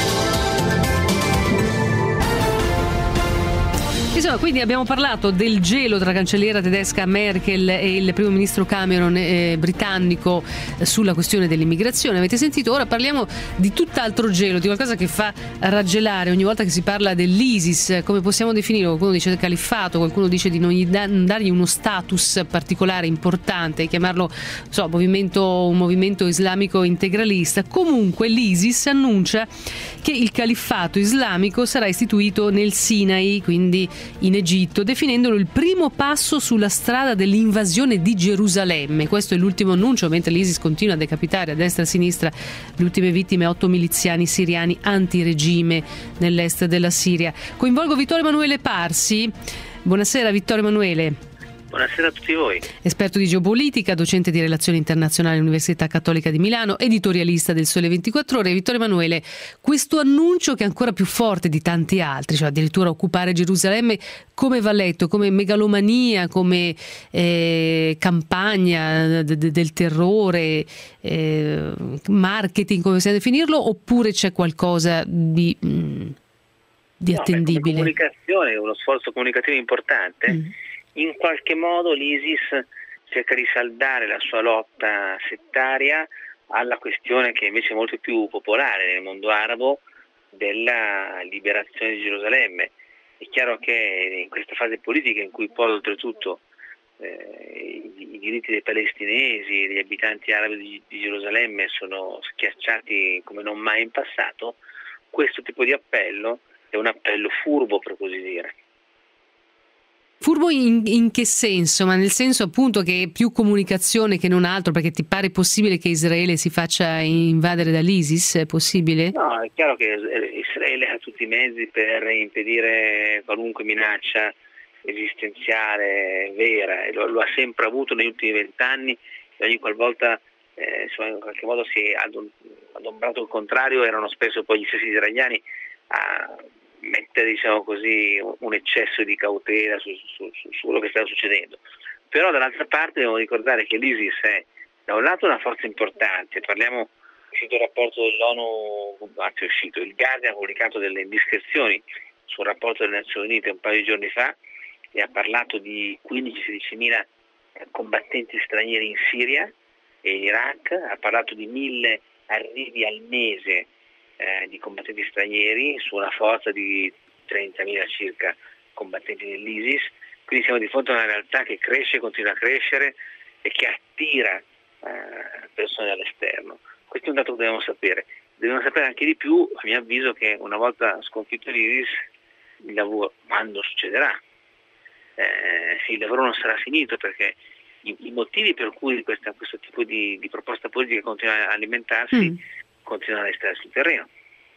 Insomma, quindi abbiamo parlato del gelo tra la cancelliera tedesca Merkel e il primo ministro Cameron eh, britannico eh, sulla questione dell'immigrazione. Avete sentito? Ora parliamo di tutt'altro gelo, di qualcosa che fa raggelare ogni volta che si parla dell'ISIS. Come possiamo definirlo? Qualcuno dice califfato, qualcuno dice di non, gli da, non dargli uno status particolare importante, chiamarlo so, movimento, un movimento islamico integralista. Comunque l'ISIS annuncia che il califfato islamico sarà istituito nel Sinai, quindi in Egitto, definendolo il primo passo sulla strada dell'invasione di Gerusalemme. Questo è l'ultimo annuncio, mentre l'ISIS continua a decapitare a destra e a sinistra. Le ultime vittime, otto miliziani siriani antiregime nell'est della Siria. Coinvolgo Vittorio Emanuele Parsi. Buonasera Vittorio Emanuele. Buonasera a tutti voi. Esperto di geopolitica, docente di relazioni internazionali all'Università Cattolica di Milano, editorialista del Sole ventiquattro Ore. Vittorio Emanuele, questo annuncio che è ancora più forte di tanti altri, cioè addirittura occupare Gerusalemme, come va letto? Come megalomania, come eh, campagna d- d- del terrore, eh, marketing, come possiamo definirlo, oppure c'è qualcosa di, mh, di attendibile? No, beh, comunicazione, è uno sforzo comunicativo importante. Mm. In qualche modo l'ISIS cerca di saldare la sua lotta settaria alla questione che invece è molto più popolare nel mondo arabo della liberazione di Gerusalemme. È chiaro che in questa fase politica in cui poi oltretutto eh, i, i diritti dei palestinesi e degli abitanti arabi di, di Gerusalemme sono schiacciati come non mai in passato, questo tipo di appello è un appello furbo, per così dire. Furbo in, in che senso? Ma nel senso appunto che è più comunicazione che non altro, perché ti pare possibile che Israele si faccia invadere dall'ISIS? È possibile? No, è chiaro che Israele ha tutti i mezzi per impedire qualunque minaccia esistenziale vera, e lo, lo ha sempre avuto negli ultimi vent'anni, e ogni qualvolta eh, insomma, in qualche modo si è adombrato il contrario, erano spesso poi gli stessi israeliani a mettere, diciamo così, un eccesso di cautela su, su, su, su quello che sta succedendo. Però dall'altra parte dobbiamo ricordare che l'ISIS è da un lato una forza importante, parliamo, è uscito il rapporto dell'ONU, anzi è uscito, il Guardian ha pubblicato delle indiscrezioni sul rapporto delle Nazioni Unite un paio di giorni fa e ha parlato di quindici sedici mila combattenti stranieri in Siria e in Iraq, ha parlato di mille arrivi al mese Eh, di combattenti stranieri su una forza di trentamila circa combattenti dell'ISIS, quindi siamo di fronte a una realtà che cresce, continua a crescere e che attira eh, persone dall'esterno. Questo è un dato che dobbiamo sapere. Dobbiamo sapere anche di più, a mio avviso, che una volta sconfitto l'ISIS, il lavoro, quando succederà, eh, il lavoro non sarà finito, perché i, i motivi per cui questa, questo tipo di, di proposta politica continua a alimentarsi mm. continuano a restare sul terreno.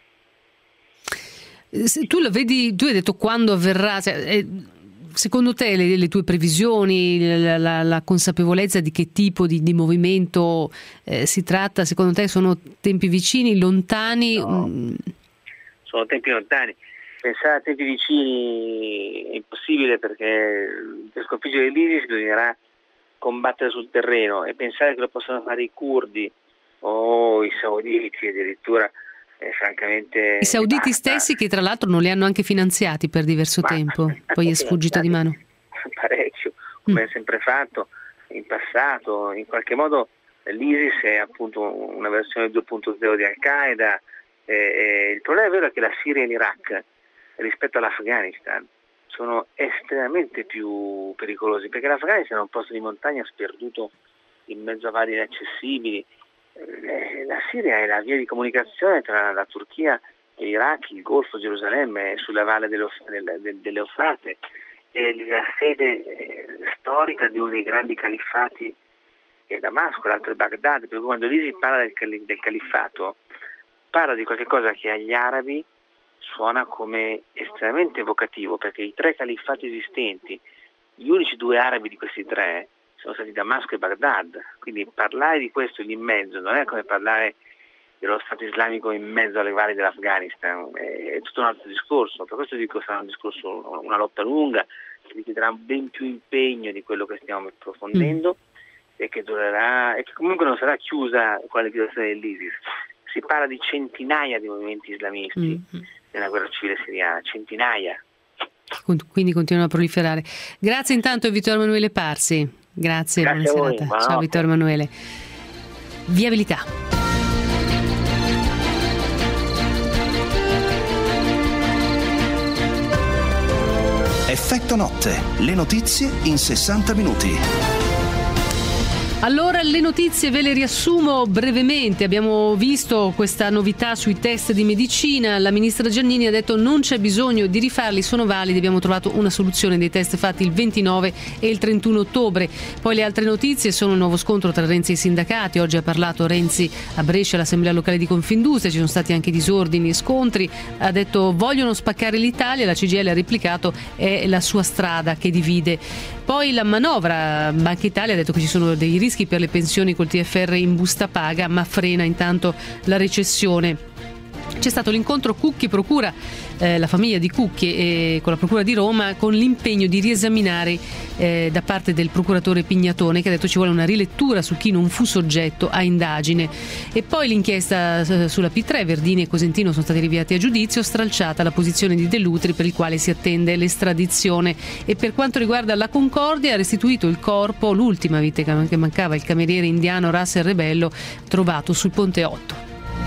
Tu lo vedi, tu hai detto quando avverrà, cioè, secondo te le, le tue previsioni, la, la, la consapevolezza di che tipo di, di movimento eh, si tratta, secondo te sono tempi vicini, lontani? No, sono tempi lontani. Pensare a tempi vicini è impossibile, perché per sconfiggere l'ISIS bisognerà combattere sul terreno, e pensare che lo possano fare i curdi o i sauditi addirittura eh, francamente i sauditi basta. Stessi, che tra l'altro non li hanno anche finanziati per diverso Ma, tempo, poi è sfuggito di mano parecchio, come mm. è sempre fatto in passato. In qualche modo l'ISIS è appunto una versione due punto zero di Al-Qaeda, e, e il problema vero è che la Siria e l'Iraq rispetto all'Afghanistan sono estremamente più pericolosi, perché l'Afghanistan è un posto di montagna sperduto in mezzo a vari inaccessibili. La Siria è la via di comunicazione tra la Turchia Iraq, il Golfo, Gerusalemme, sulla valle dello, del, dell'Eufrate, è la sede eh, storica di uno dei grandi califfati che è Damasco, l'altro è Baghdad, perché quando lì si parla del, del califfato parla di qualcosa che agli arabi suona come estremamente evocativo, perché i tre califfati esistenti, gli unici due arabi di questi tre sono stati Damasco e Baghdad, quindi parlare di questo lì in mezzo non è come parlare dello Stato islamico in mezzo alle valli dell'Afghanistan, è tutto un altro discorso. Per questo dico che sarà un discorso, una lotta lunga, che richiederà ben più impegno di quello che stiamo approfondendo mm. e che durerà, e che comunque non sarà chiusa con la liquidazione dell'ISIS. Si parla di centinaia di movimenti islamisti mm. nella guerra civile siriana, centinaia. Quindi continuano a proliferare. Grazie intanto Vittorio Emanuele Parsi. Grazie, Grazie buona serata. Ciao notte. Vittorio Emanuele. Viabilità. Effetto notte, le notizie in sessanta minuti. Allora le notizie ve le riassumo brevemente. Abbiamo visto questa novità sui test di medicina. La ministra Giannini ha detto non c'è bisogno di rifarli, sono validi. Abbiamo trovato una soluzione dei test fatti il ventinove e il trentuno ottobre. Poi le altre notizie sono il nuovo scontro tra Renzi e i sindacati. Oggi ha parlato Renzi a Brescia all'Assemblea Locale di Confindustria, ci sono stati anche disordini e scontri. Ha detto vogliono spaccare l'Italia, la C G I L ha replicato è la sua strada che divide. Poi la manovra, Banca Italia ha detto che ci sono dei rischi per le pensioni col T F R in busta paga, ma frena intanto la recessione. C'è stato l'incontro Cucchi-Procura, eh, la famiglia di Cucchi e con la Procura di Roma, con l'impegno di riesaminare eh, da parte del procuratore Pignatone, che ha detto ci vuole una rilettura su chi non fu soggetto a indagine. E poi l'inchiesta eh, sulla P tre, Verdini e Cosentino sono stati rinviati a giudizio, stralciata la posizione di Dell'Utri per il quale si attende l'estradizione. E per quanto riguarda la Concordia, ha restituito il corpo, l'ultima vittima che mancava, il cameriere indiano Russell Rebello, trovato sul Ponte otto.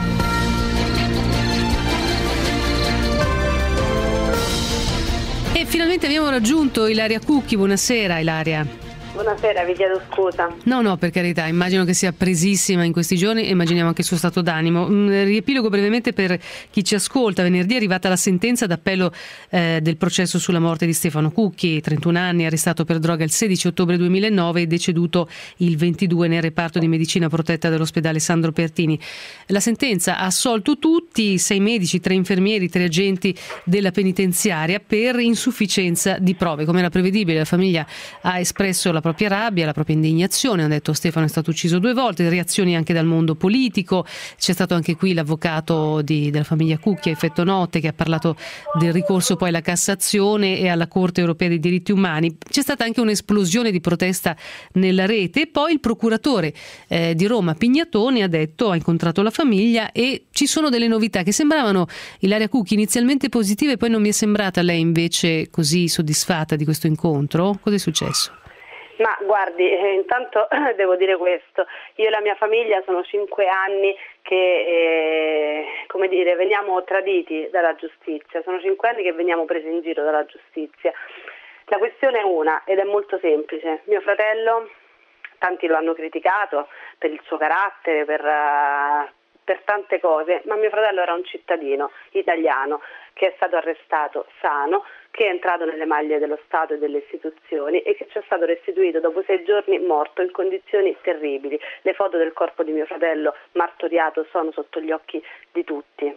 E finalmente abbiamo raggiunto Ilaria Cucchi. Buonasera Ilaria. Buonasera, vi chiedo scusa. No, no, per carità, immagino che sia presissima in questi giorni e immaginiamo anche il suo stato d'animo. Un riepilogo brevemente per chi ci ascolta. Venerdì è arrivata la sentenza d'appello eh, del processo sulla morte di Stefano Cucchi, trentuno anni, arrestato per droga il sedici ottobre duemilanove e deceduto il ventidue nel reparto di medicina protetta dell'ospedale Sandro Pertini. La sentenza ha assolto tutti, sei medici, tre infermieri, tre agenti della penitenziaria per insufficienza di prove. Come era prevedibile, la famiglia ha espresso la propria rabbia, la propria indignazione. Hanno detto Stefano è stato ucciso due volte, reazioni anche dal mondo politico. C'è stato anche qui l'avvocato di, della famiglia Cucchi a Effetto Notte, che ha parlato del ricorso poi alla Cassazione e alla Corte Europea dei Diritti Umani. C'è stata anche un'esplosione di protesta nella rete e poi il procuratore eh, di Roma Pignatone ha detto, ha incontrato la famiglia e ci sono delle novità che sembravano, Ilaria Cucchi, inizialmente positive, poi non mi è sembrata lei invece così soddisfatta di questo incontro. Cosa è successo? Ma guardi, eh, intanto devo dire questo, io e la mia famiglia sono cinque anni che eh, come dire, veniamo traditi dalla giustizia, sono cinque anni che veniamo presi in giro dalla giustizia. La questione è una ed è molto semplice, mio fratello, tanti lo hanno criticato per il suo carattere, per, uh, per tante cose, ma mio fratello era un cittadino italiano che è stato arrestato sano, che è entrato nelle maglie dello Stato e delle istituzioni e che ci è stato restituito dopo sei giorni morto in condizioni terribili. Le foto del corpo di mio fratello martoriato sono sotto gli occhi di tutti.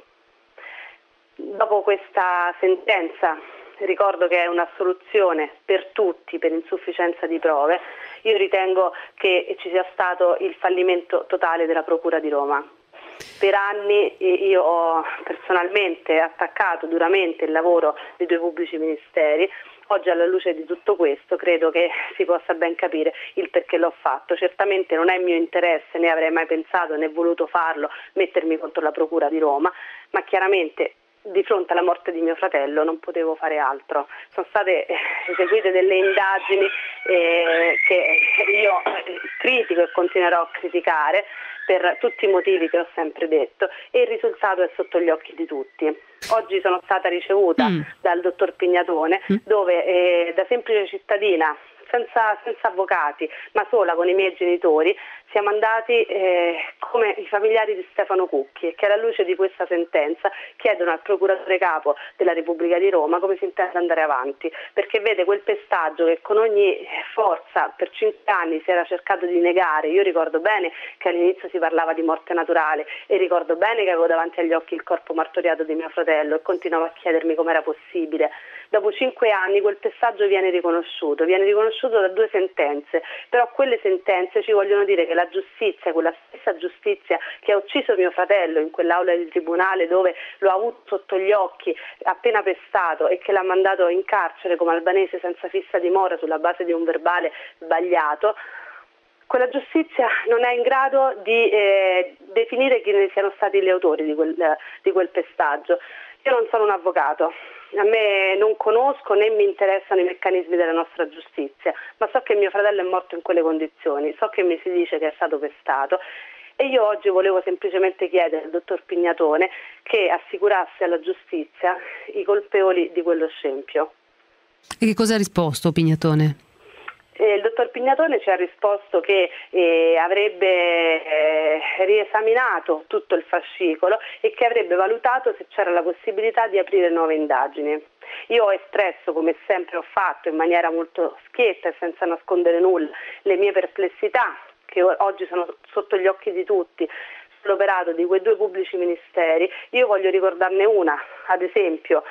Dopo questa sentenza, ricordo che è un'assoluzione per tutti per insufficienza di prove, io ritengo che ci sia stato il fallimento totale della Procura di Roma. Per anni io ho personalmente attaccato duramente il lavoro dei due pubblici ministeri. Oggi, alla luce di tutto questo, credo che si possa ben capire il perché l'ho fatto. Certamente non è mio interesse, né avrei mai pensato né voluto farlo, mettermi contro la Procura di Roma, ma chiaramente di fronte alla morte di mio fratello non potevo fare altro. Sono state eseguite delle indagini eh, che io critico e continuerò a criticare per tutti i motivi che ho sempre detto, e il risultato è sotto gli occhi di tutti. Oggi sono stata ricevuta mm. dal dottor Pignatone, mm. dove eh, da semplice cittadina senza, senza avvocati, ma sola con i miei genitori, siamo andati eh, come i familiari di Stefano Cucchi, che alla luce di questa sentenza chiedono al procuratore capo della Repubblica di Roma come si intende andare avanti, perché vede quel pestaggio che con ogni forza per cinque anni si era cercato di negare. Io ricordo bene che all'inizio si parlava di morte naturale e ricordo bene che avevo davanti agli occhi il corpo martoriato di mio fratello e continuavo a chiedermi com'era possibile. Dopo cinque anni quel pestaggio viene riconosciuto, viene riconosciuto da due sentenze, però quelle sentenze ci vogliono dire che la giustizia, quella stessa giustizia che ha ucciso mio fratello in quell'aula di tribunale dove lo ha avuto sotto gli occhi appena pestato e che l'ha mandato in carcere come albanese senza fissa dimora sulla base di un verbale sbagliato, quella giustizia non è in grado di eh, definire chi ne siano stati gli autori di quel, di quel pestaggio. Io non sono un avvocato, a me non conosco né mi interessano i meccanismi della nostra giustizia, ma so che mio fratello è morto in quelle condizioni, so che mi si dice che è stato pestato e io oggi volevo semplicemente chiedere al dottor Pignatone che assicurasse alla giustizia i colpevoli di quello scempio. E che cosa ha risposto Pignatone? Eh, il dottor Pignatone ci ha risposto che eh, avrebbe eh, riesaminato tutto il fascicolo e che avrebbe valutato se c'era la possibilità di aprire nuove indagini. Io ho espresso, come sempre ho fatto, in maniera molto schietta e senza nascondere nulla, le mie perplessità, che oggi sono sotto gli occhi di tutti, l'operato di quei due pubblici ministeri. Io voglio ricordarne una, ad esempio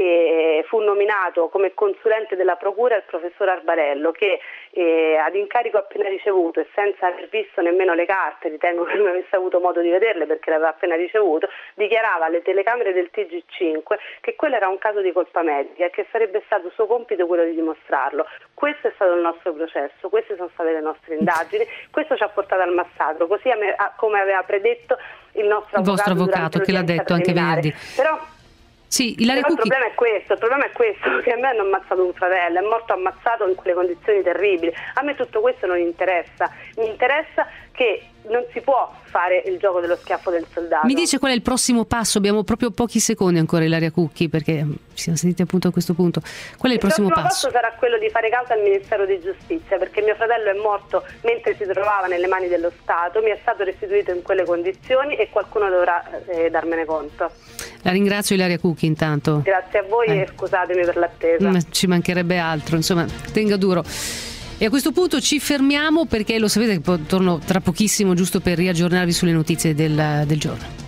eh, fu nominato come consulente della procura il professor Arbarello che eh, ad incarico appena ricevuto e senza aver visto nemmeno le carte, ritengo che non avesse avuto modo di vederle perché le aveva appena ricevuto, dichiarava alle telecamere del T G cinque che quello era un caso di colpa medica e che sarebbe stato suo compito quello di dimostrarlo. Questo è stato il nostro processo, queste sono state le nostre indagini, questo ci ha portato al massacro, così come aveva predetto il nostro il vostro avvocato che l'ha detto anche venerdì. Però, sì, però il Cucchi... problema è questo, il problema è questo, che a me hanno ammazzato un fratello, è morto ammazzato in quelle condizioni terribili. A me tutto questo non interessa, mi interessa che non si può fare il gioco dello schiaffo del soldato. Mi dice qual è il prossimo passo? Abbiamo proprio pochi secondi ancora, Ilaria Cucchi, perché ci siamo sentiti appunto a questo punto. Qual è il, il prossimo passo? Il prossimo passo sarà quello di fare causa al Ministero di Giustizia, perché mio fratello è morto mentre si trovava nelle mani dello Stato, mi è stato restituito in quelle condizioni e qualcuno dovrà eh, darmene conto. La ringrazio Ilaria Cucchi intanto. Grazie a voi eh. e scusatemi per l'attesa. Ci mancherebbe altro, insomma, tenga duro. E a questo punto ci fermiamo perché lo sapete che torno tra pochissimo giusto per riaggiornarvi sulle notizie del, del giorno.